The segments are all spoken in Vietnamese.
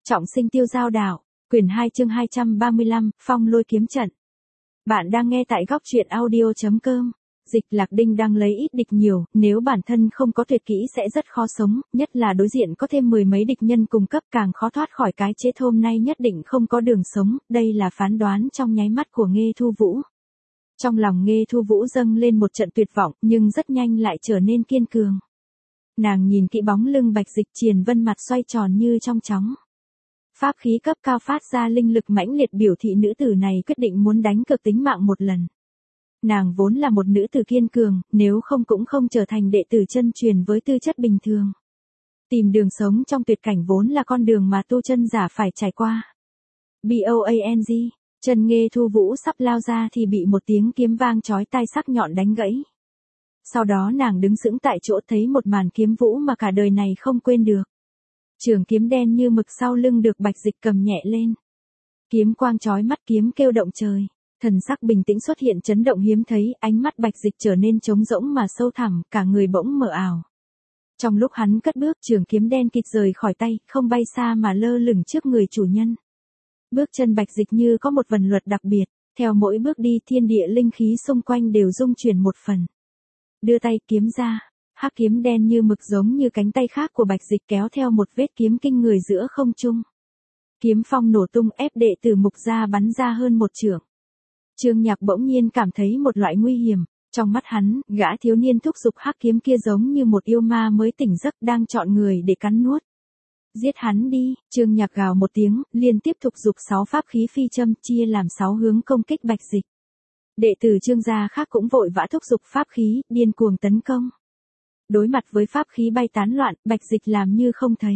Trọng sinh tiêu giao đảo, quyển 2 chương 235, phong lôi kiếm trận. Bạn đang nghe tại góc truyện audio.com. Dịch Lạc Đinh đang lấy ít địch nhiều, nếu bản thân không có tuyệt kỹ sẽ rất khó sống, nhất là đối diện có thêm mười mấy địch nhân cùng cấp càng khó thoát khỏi cái chết hôm nay nhất định không có đường sống, đây là phán đoán trong nháy mắt của Nghê Thu Vũ. Trong lòng Nghê Thu Vũ dâng lên một trận tuyệt vọng, nhưng rất nhanh lại trở nên kiên cường. Nàng nhìn kỹ bóng lưng Bạch Dịch Triền Vân mặt xoay tròn như trong chóng. Pháp khí cấp cao phát ra linh lực mãnh liệt biểu thị nữ tử này quyết định muốn đánh cược tính mạng một lần. Nàng vốn là một nữ tử kiên cường, nếu không cũng không trở thành đệ tử chân truyền với tư chất bình thường. Tìm đường sống trong tuyệt cảnh vốn là con đường mà tu chân giả phải trải qua. BOANG, chân Nghê Thu Vũ sắp lao ra thì bị một tiếng kiếm vang chói tai sắc nhọn đánh gãy. Sau đó nàng đứng sững tại chỗ thấy một màn kiếm vũ mà cả đời này không quên được. Trường kiếm đen như mực sau lưng được Bạch Dịch cầm nhẹ lên. Kiếm quang chói mắt, kiếm kêu động trời. Thần sắc bình tĩnh xuất hiện chấn động hiếm thấy, ánh mắt Bạch Dịch trở nên trống rỗng mà sâu thẳm, cả người bỗng mờ ảo. Trong lúc hắn cất bước, trường kiếm đen kịt rời khỏi tay, không bay xa mà lơ lửng trước người chủ nhân. Bước chân Bạch Dịch như có một vần luật đặc biệt, theo mỗi bước đi thiên địa linh khí xung quanh đều rung chuyển một phần. Đưa tay kiếm ra, hắc kiếm đen như mực giống như cánh tay khác của Bạch Dịch kéo theo một vết kiếm kinh người giữa không trung. Kiếm phong nổ tung ép đệ tử Mục Gia bắn ra hơn một trượng. Trương Nhạc bỗng nhiên cảm thấy một loại nguy hiểm, trong mắt hắn, gã thiếu niên thúc giục hắc kiếm kia giống như một yêu ma mới tỉnh giấc đang chọn người để cắn nuốt. Giết hắn đi, Trương Nhạc gào một tiếng, liên tiếp thúc giục 6 pháp khí phi châm chia làm 6 hướng công kích Bạch Dịch. Đệ tử Trương gia khác cũng vội vã thúc giục pháp khí, điên cuồng tấn công. Đối mặt với pháp khí bay tán loạn, Bạch Dịch làm như không thấy.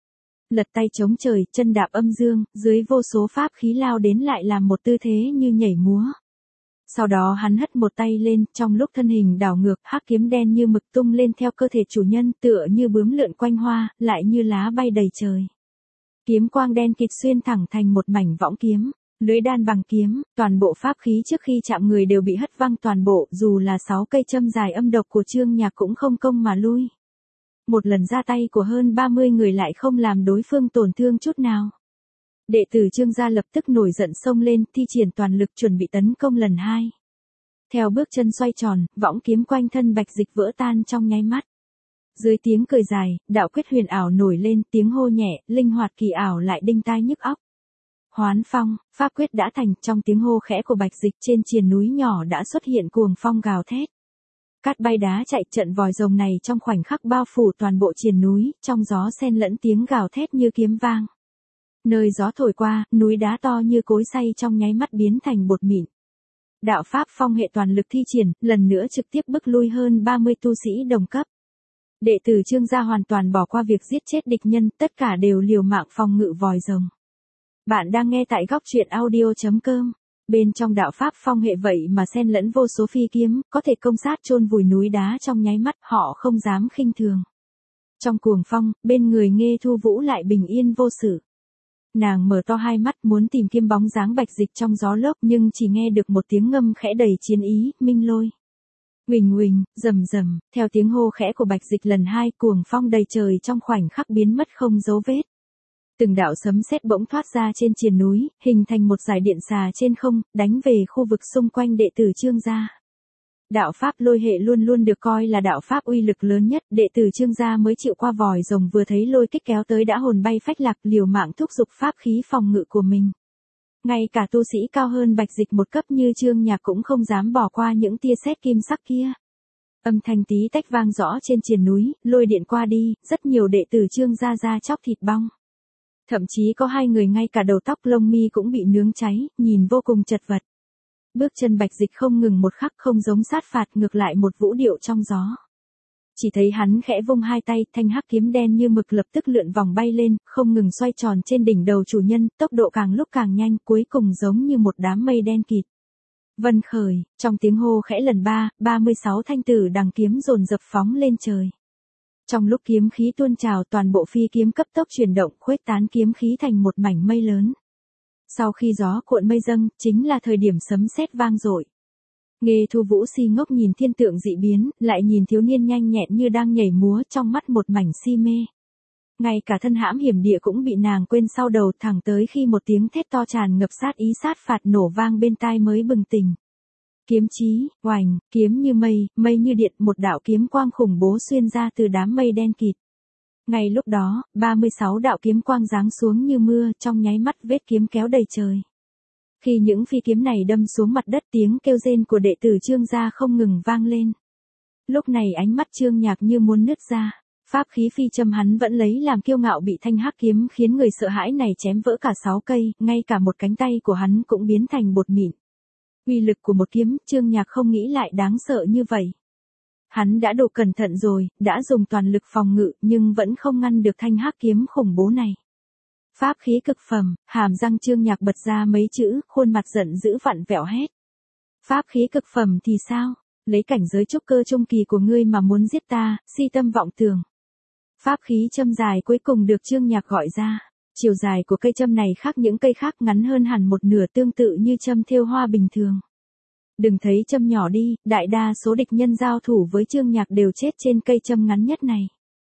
Lật tay chống trời, chân đạp âm dương, dưới vô số pháp khí lao đến lại làm một tư thế như nhảy múa. Sau đó hắn hất một tay lên, trong lúc thân hình đảo ngược, hắc kiếm đen như mực tung lên theo cơ thể chủ nhân, tựa như bướm lượn quanh hoa, lại như lá bay đầy trời. Kiếm quang đen kịt xuyên thẳng thành một mảnh võng kiếm. Lưới đan bằng kiếm, toàn bộ pháp khí trước khi chạm người đều bị hất văng toàn bộ, dù là 6 cây châm dài âm độc của Trương Nhạc cũng không công mà lui. Một lần ra tay của hơn 30 người lại không làm đối phương tổn thương chút nào. Đệ tử Trương gia lập tức nổi giận xông lên, thi triển toàn lực chuẩn bị tấn công lần 2. Theo bước chân xoay tròn, võng kiếm quanh thân Bạch Dịch vỡ tan trong nháy mắt. Dưới tiếng cười dài, đạo quyết huyền ảo nổi lên, tiếng hô nhẹ, linh hoạt kỳ ảo lại đinh tai nhức óc. Hoán phong, pháp quyết đã thành, trong tiếng hô khẽ của Bạch Dịch trên triền núi nhỏ đã xuất hiện cuồng phong gào thét. Cát bay đá chạy, trận vòi rồng này trong khoảnh khắc bao phủ toàn bộ triền núi, trong gió xen lẫn tiếng gào thét như kiếm vang. Nơi gió thổi qua, núi đá to như cối xay trong nháy mắt biến thành bột mịn. Đạo pháp phong hệ toàn lực thi triển, lần nữa trực tiếp bức lui hơn 30 tu sĩ đồng cấp. Đệ tử Trương gia hoàn toàn bỏ qua việc giết chết địch nhân, tất cả đều liều mạng phòng ngự vòi rồng. Bạn đang nghe tại góc truyện audio.com. Bên trong đạo pháp phong hệ vậy mà xen lẫn vô số phi kiếm, có thể công sát chôn vùi núi đá trong nháy mắt, họ không dám khinh thường. Trong cuồng phong, bên người Nghê Thu Vũ lại bình yên vô sự. Nàng mở to hai mắt muốn tìm kiếm bóng dáng Bạch Dịch trong gió lốc nhưng chỉ nghe được một tiếng ngâm khẽ đầy chiến ý, minh lôi. Huỳnh huỳnh, rầm rầm, theo tiếng hô khẽ của Bạch Dịch lần 2, cuồng phong đầy trời trong khoảnh khắc biến mất không dấu vết. Từng đạo sấm sét bỗng thoát ra trên triền núi, hình thành một dải điện xà trên không, đánh về khu vực xung quanh đệ tử Trương gia. Đạo pháp lôi hệ luôn luôn được coi là đạo pháp uy lực lớn nhất, đệ tử Trương gia mới chịu qua vòi rồng vừa thấy lôi kích kéo tới đã hồn bay phách lạc, liều mạng thúc giục pháp khí phòng ngự của mình. Ngay cả tu sĩ cao hơn Bạch Dịch một cấp như Trương Nhạc cũng không dám bỏ qua những tia sét kim sắc kia. Âm thanh tí tách vang rõ trên triền núi, lôi điện qua đi, rất nhiều đệ tử Trương gia da chóc thịt bong. Thậm chí có 2 người ngay cả đầu tóc lông mi cũng bị nướng cháy, nhìn vô cùng chật vật. Bước chân Bạch Dịch không ngừng một khắc, không giống sát phạt, ngược lại một vũ điệu trong gió. Chỉ thấy hắn khẽ vung hai tay, thanh hắc kiếm đen như mực lập tức lượn vòng bay lên, không ngừng xoay tròn trên đỉnh đầu chủ nhân, tốc độ càng lúc càng nhanh, cuối cùng giống như một đám mây đen kịt. Vân khởi, trong tiếng hô khẽ lần 3, 36 thanh tử đằng kiếm dồn dập phóng lên trời. Trong lúc kiếm khí tuôn trào, toàn bộ phi kiếm cấp tốc chuyển động, khuếch tán kiếm khí thành một mảnh mây lớn. Sau khi gió cuộn mây dâng, chính là thời điểm sấm sét vang dội. Nghê Thu Vũ si ngốc nhìn thiên tượng dị biến, lại nhìn thiếu niên nhanh nhẹn như đang nhảy múa, trong mắt một mảnh si mê. Ngay cả thân hãm hiểm địa cũng bị nàng quên sau đầu, thẳng tới khi một tiếng thét to tràn ngập sát ý sát phạt nổ vang bên tai mới bừng tỉnh. Kiếm chí, oành, kiếm như mây, mây như điện, một đạo kiếm quang khủng bố xuyên ra từ đám mây đen kịt. Ngay lúc đó, 36 đạo kiếm quang giáng xuống như mưa, trong nháy mắt vết kiếm kéo đầy trời. Khi những phi kiếm này đâm xuống mặt đất, tiếng kêu rên của đệ tử Trương gia không ngừng vang lên. Lúc này ánh mắt Trương Nhạc như muốn nứt ra. Pháp khí phi châm hắn vẫn lấy làm kiêu ngạo bị thanh hắc kiếm khiến người sợ hãi này chém vỡ cả 6 cây, ngay cả một cánh tay của hắn cũng biến thành bột mịn. Uy lực của một kiếm, Trương Nhạc không nghĩ lại đáng sợ như vậy. Hắn đã đủ cẩn thận rồi, đã dùng toàn lực phòng ngự, nhưng vẫn không ngăn được thanh hắc kiếm khủng bố này. Pháp khí cực phẩm, hàm răng Trương Nhạc bật ra mấy chữ, khuôn mặt giận dữ vặn vẹo hét. Pháp khí cực phẩm thì sao? Lấy cảnh giới trúc cơ trung kỳ của ngươi mà muốn giết ta, si tâm vọng tưởng. Pháp khí châm dài cuối cùng được Trương Nhạc gọi ra. Chiều dài của cây châm này khác những cây khác, ngắn hơn hẳn một nửa, tương tự như châm thêu hoa bình thường. Đừng thấy châm nhỏ đi, đại đa số địch nhân giao thủ với Trương Nhạc đều chết trên cây châm ngắn nhất này.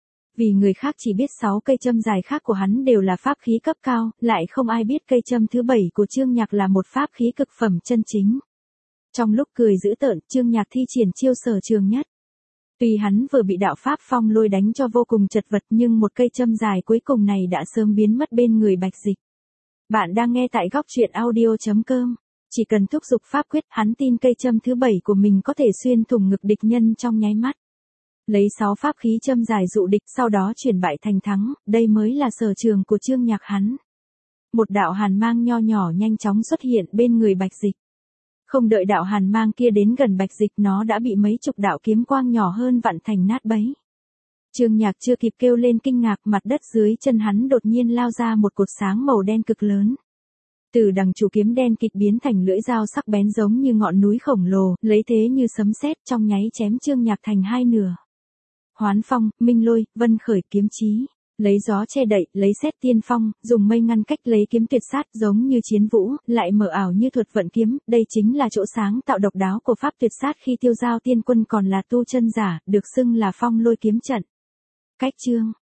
Vì người khác chỉ biết 6 cây châm dài khác của hắn đều là pháp khí cấp cao, lại không ai biết cây châm thứ 7 của Trương Nhạc là một pháp khí cực phẩm chân chính. Trong lúc cười dữ tợn, Trương Nhạc thi triển chiêu sở trường nhất. Tuy hắn vừa bị đạo pháp phong lôi đánh cho vô cùng chật vật, nhưng một cây châm dài cuối cùng này đã sớm biến mất bên người Bạch Dịch. Bạn đang nghe tại góc truyện audio.com. Chỉ cần thúc giục pháp quyết, hắn tin cây châm thứ 7 của mình có thể xuyên thủng ngực địch nhân trong nháy mắt. Lấy 6 pháp khí châm dài dụ địch, sau đó chuyển bại thành thắng, đây mới là sở trường của Trương Nhạc hắn. Một đạo hàn mang nho nhỏ nhanh chóng xuất hiện bên người Bạch Dịch. Không đợi đạo hàn mang kia đến gần Bạch Dịch, nó đã bị mấy chục đạo kiếm quang nhỏ hơn vặn thành nát bấy. Trương Nhạc chưa kịp kêu lên kinh ngạc, mặt đất dưới chân hắn đột nhiên lao ra một cột sáng màu đen cực lớn. Từ đằng chủ kiếm đen kịt biến thành lưỡi dao sắc bén giống như ngọn núi khổng lồ, lấy thế như sấm sét, trong nháy chém Trương Nhạc thành hai nửa. Hoán phong, minh lôi, vân khởi, kiếm chí. Lấy gió che đậy, lấy xét tiên phong, dùng mây ngăn cách, lấy kiếm tuyệt sát, giống như chiến vũ, lại mở ảo như thuật vận kiếm. Đây chính là chỗ sáng tạo độc đáo của pháp tuyệt sát khi Tiêu Giao tiên quân còn là tu chân giả, được xưng là phong lôi kiếm trận. Cách chương,